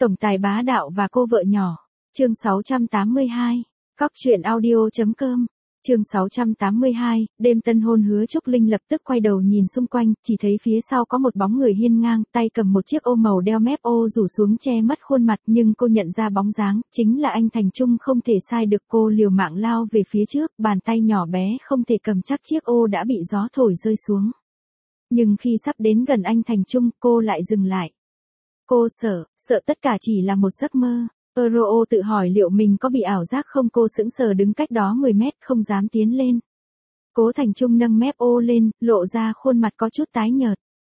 Tổng tài bá đạo và cô vợ nhỏ. Chương 682. Cóc truyện audio.com. Chương 682, đêm tân hôn. Hứa Trúc Linh lập tức quay đầu nhìn xung quanh, chỉ thấy phía sau có một bóng người hiên ngang, tay cầm một chiếc ô màu đeo mép ô rủ xuống che mất khuôn mặt, nhưng cô nhận ra bóng dáng, chính là anh Thành Trung. Không thể sai được, cô liều mạng lao về phía trước, bàn tay nhỏ bé không thể cầm chắc chiếc ô đã bị gió thổi rơi xuống. Nhưng khi sắp đến gần anh Thành Trung, cô lại dừng lại. Cô sợ tất cả chỉ là một giấc mơ. Euro tự hỏi liệu mình có bị ảo giác không. Cô sững sờ đứng cách đó 10 mét không dám tiến lên. Cố Thành Trung nâng mép ô lên, lộ ra khuôn mặt có chút tái nhợt.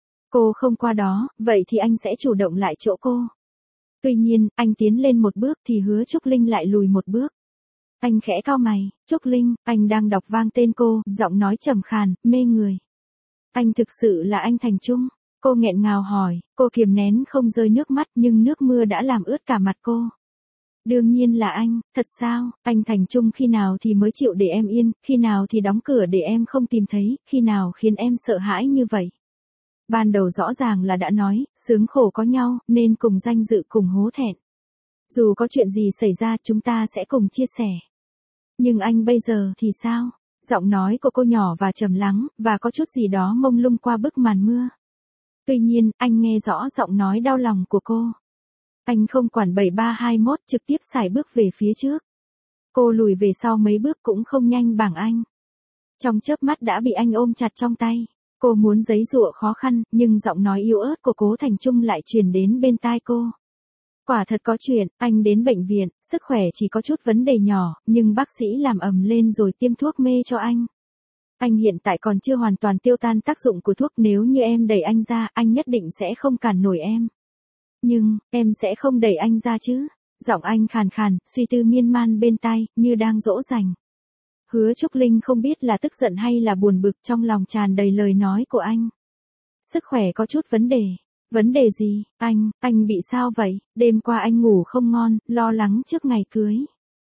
Cô không qua đó, vậy thì anh sẽ chủ động lại chỗ cô. Tuy nhiên, anh tiến lên một bước thì Hứa Trúc Linh lại lùi một bước. Anh khẽ cau mày, Trúc Linh, anh đang đọc vang tên cô, giọng nói trầm khàn, mê người. Anh thực sự là anh Thành Trung? Cô nghẹn ngào hỏi, cô kiềm nén không rơi nước mắt nhưng nước mưa đã làm ướt cả mặt cô. Đương nhiên là anh, thật sao, anh Thành Trung khi nào thì mới chịu để em yên, khi nào thì đóng cửa để em không tìm thấy, khi nào khiến em sợ hãi như vậy. Ban đầu rõ ràng là đã nói, sướng khổ có nhau, nên cùng danh dự cùng hổ thẹn. Dù có chuyện gì xảy ra chúng ta sẽ cùng chia sẻ. Nhưng anh bây giờ thì sao? Giọng nói của cô nhỏ và trầm lắng, và có chút gì đó mông lung qua bức màn mưa. Tuy nhiên, anh nghe rõ giọng nói đau lòng của cô. Anh không quản 7321, trực tiếp sải bước về phía trước. Cô lùi về sau mấy bước cũng không nhanh bằng anh. Trong chớp mắt đã bị anh ôm chặt trong tay. Cô muốn giãy giụa khó khăn, nhưng giọng nói yếu ớt của Cố Thành Trung lại truyền đến bên tai cô. Quả thật có chuyện, anh đến bệnh viện, sức khỏe chỉ có chút vấn đề nhỏ, nhưng bác sĩ làm ầm lên rồi tiêm thuốc mê cho anh. Anh hiện tại còn chưa hoàn toàn tiêu tan tác dụng của thuốc, nếu như em đẩy anh ra, anh nhất định sẽ không cản nổi em. Nhưng, em sẽ không đẩy anh ra chứ? Giọng anh khàn khàn, suy tư miên man bên tai, như đang dỗ dành. Hứa Trúc Linh không biết là tức giận hay là buồn bực, trong lòng tràn đầy lời nói của anh. Sức khỏe có chút vấn đề. Vấn đề gì? Anh bị sao vậy? Đêm qua anh ngủ không ngon, lo lắng trước ngày cưới.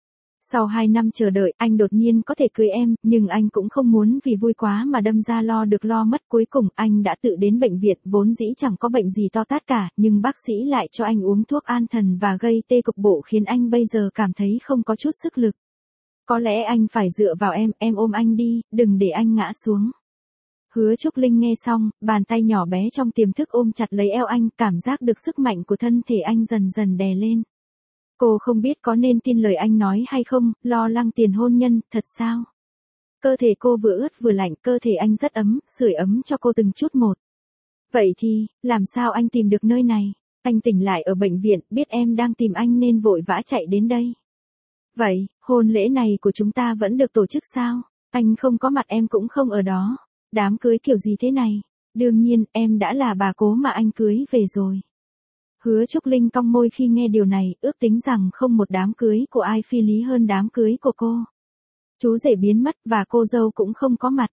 Sau 2 năm chờ đợi, anh đột nhiên có thể cưới em, nhưng anh cũng không muốn vì vui quá mà đâm ra lo được lo mất. Cuối cùng, anh đã tự đến bệnh viện, vốn dĩ chẳng có bệnh gì to tát cả, nhưng bác sĩ lại cho anh uống thuốc an thần và gây tê cục bộ khiến anh bây giờ cảm thấy không có chút sức lực. Có lẽ anh phải dựa vào em ôm anh đi, đừng để anh ngã xuống. Hứa Trúc Linh nghe xong, bàn tay nhỏ bé trong tiềm thức ôm chặt lấy eo anh, cảm giác được sức mạnh của thân thể anh dần dần đè lên. Cô không biết có nên tin lời anh nói hay không, lo lắng tiền hôn nhân, thật sao? Cơ thể cô vừa ướt vừa lạnh, cơ thể anh rất ấm, sưởi ấm cho cô từng chút một. Vậy thì, làm sao anh tìm được nơi này? Anh tỉnh lại ở bệnh viện, biết em đang tìm anh nên vội vã chạy đến đây. Vậy, hôn lễ này của chúng ta vẫn được tổ chức sao? Anh không có mặt em cũng không ở đó. Đám cưới kiểu gì thế này? Đương nhiên, em đã là bà Cố mà anh cưới về rồi. Hứa Trúc Linh cong môi khi nghe điều này, ước tính rằng không một đám cưới của ai phi lý hơn đám cưới của cô. Chú rể biến mất và cô dâu cũng không có mặt.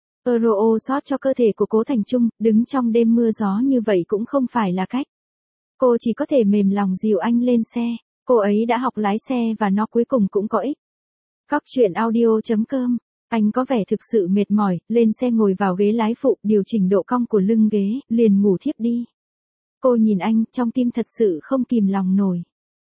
Euro xót cho cơ thể của Cố Thành Trung, đứng trong đêm mưa gió như vậy cũng không phải là cách. Cô chỉ có thể mềm lòng dìu anh lên xe. Cô ấy đã học lái xe và nó cuối cùng cũng có ích. Cóc truyện audio.com. Anh có vẻ thực sự mệt mỏi, lên xe ngồi vào ghế lái phụ, điều chỉnh độ cong của lưng ghế, liền ngủ thiếp đi. Cô nhìn anh, trong tim thật sự không kìm lòng nổi.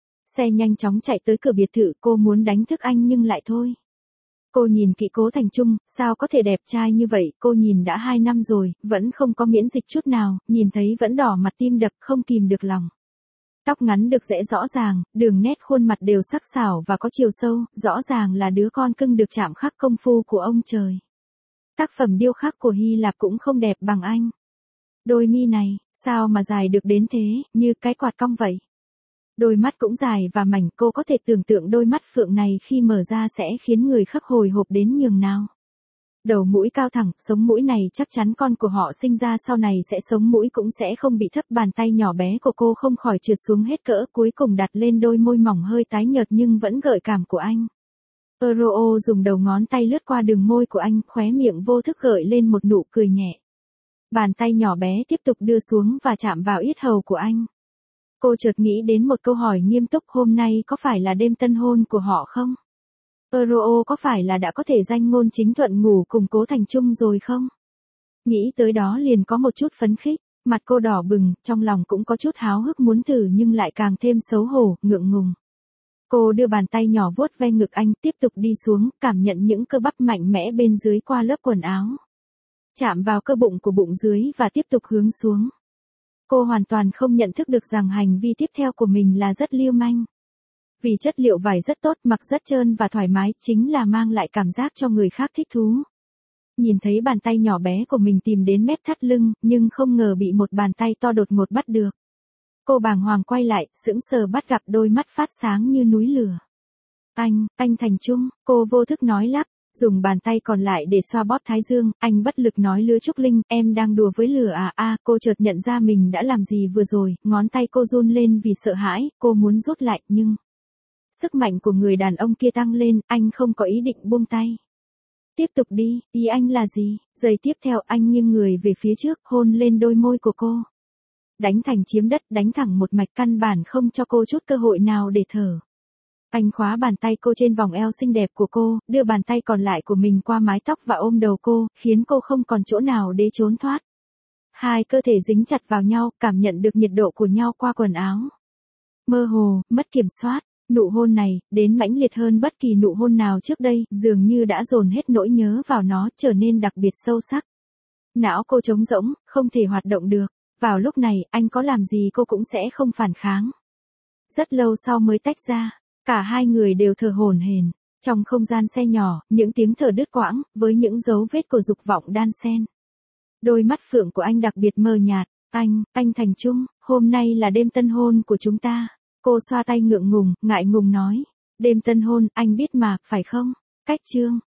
Xe nhanh chóng chạy tới cửa biệt thự, cô muốn đánh thức anh nhưng lại thôi. Cô nhìn kỹ Cố Thành Trung, sao có thể đẹp trai như vậy, cô nhìn đã 2 năm rồi, vẫn không có miễn dịch chút nào, nhìn thấy vẫn đỏ mặt tim đập không kìm được lòng. Tóc ngắn được rẽ rõ ràng, đường nét khuôn mặt đều sắc sảo và có chiều sâu, rõ ràng là đứa con cưng được chạm khắc công phu của ông trời. Tác phẩm điêu khắc của Hy Lạp cũng không đẹp bằng anh. Đôi mi này, sao mà dài được đến thế, như cái quạt cong vậy. Đôi mắt cũng dài và mảnh, cô có thể tưởng tượng đôi mắt phượng này khi mở ra sẽ khiến người khác hồi hộp đến nhường nào. Đầu mũi cao thẳng, sống mũi này chắc chắn con của họ sinh ra sau này sẽ sống mũi cũng sẽ không bị thấp. Bàn tay nhỏ bé của cô không khỏi trượt xuống hết cỡ, cuối cùng đặt lên đôi môi mỏng hơi tái nhợt nhưng vẫn gợi cảm của anh. Euro dùng đầu ngón tay lướt qua đường môi của anh, khóe miệng vô thức gợi lên một nụ cười nhẹ. Bàn tay nhỏ bé tiếp tục đưa xuống và chạm vào yết hầu của anh. Cô chợt nghĩ đến một câu hỏi nghiêm túc, hôm nay có phải là đêm tân hôn của họ không? Euro có phải là đã có thể danh ngôn chính thuận ngủ cùng Cố Thành Trung rồi không? Nghĩ tới đó liền có một chút phấn khích. Mặt cô đỏ bừng, trong lòng cũng có chút háo hức muốn thử nhưng lại càng thêm xấu hổ, ngượng ngùng. Cô đưa bàn tay nhỏ vuốt ve ngực anh, tiếp tục đi xuống, cảm nhận những cơ bắp mạnh mẽ bên dưới qua lớp quần áo. Chạm vào cơ bụng của bụng dưới và tiếp tục hướng xuống. Cô hoàn toàn không nhận thức được rằng hành vi tiếp theo của mình là rất lưu manh. Vì chất liệu vải rất tốt, mặc rất trơn và thoải mái, chính là mang lại cảm giác cho người khác thích thú. Nhìn thấy bàn tay nhỏ bé của mình tìm đến mép thắt lưng, nhưng không ngờ bị một bàn tay to đột ngột bắt được. Cô bàng hoàng quay lại, sững sờ bắt gặp đôi mắt phát sáng như núi lửa. Anh Thành Trung, cô vô thức nói lắp, dùng bàn tay còn lại để xoa bóp thái dương, anh bất lực nói Lứa Trúc Linh, em đang đùa với lửa à. Cô chợt nhận ra mình đã làm gì vừa rồi, ngón tay cô run lên vì sợ hãi, cô muốn rút lại, nhưng sức mạnh của người đàn ông kia tăng lên, anh không có ý định buông tay. Tiếp tục đi, ý anh là gì? Giây tiếp theo anh nghiêng người về phía trước, hôn lên đôi môi của cô. Đánh thành chiếm đất, đánh thẳng một mạch, căn bản không cho cô chút cơ hội nào để thở. Anh khóa bàn tay cô trên vòng eo xinh đẹp của cô, đưa bàn tay còn lại của mình qua mái tóc và ôm đầu cô, khiến cô không còn chỗ nào để trốn thoát. Hai cơ thể dính chặt vào nhau, cảm nhận được nhiệt độ của nhau qua quần áo. Mơ hồ, mất kiểm soát, nụ hôn này, đến mãnh liệt hơn bất kỳ nụ hôn nào trước đây, dường như đã dồn hết nỗi nhớ vào nó, trở nên đặc biệt sâu sắc. Não cô trống rỗng, không thể hoạt động được. Vào lúc này, anh có làm gì cô cũng sẽ không phản kháng. Rất lâu sau mới tách ra, cả hai người đều thở hổn hển. Trong không gian xe nhỏ, những tiếng thở đứt quãng, với những dấu vết của dục vọng đan xen. Đôi mắt phượng của anh đặc biệt mờ nhạt. Anh Thành Trung, hôm nay là đêm tân hôn của chúng ta. Cô xoa tay ngượng ngùng, ngại ngùng nói. Đêm tân hôn, anh biết mà, phải không? Cách chương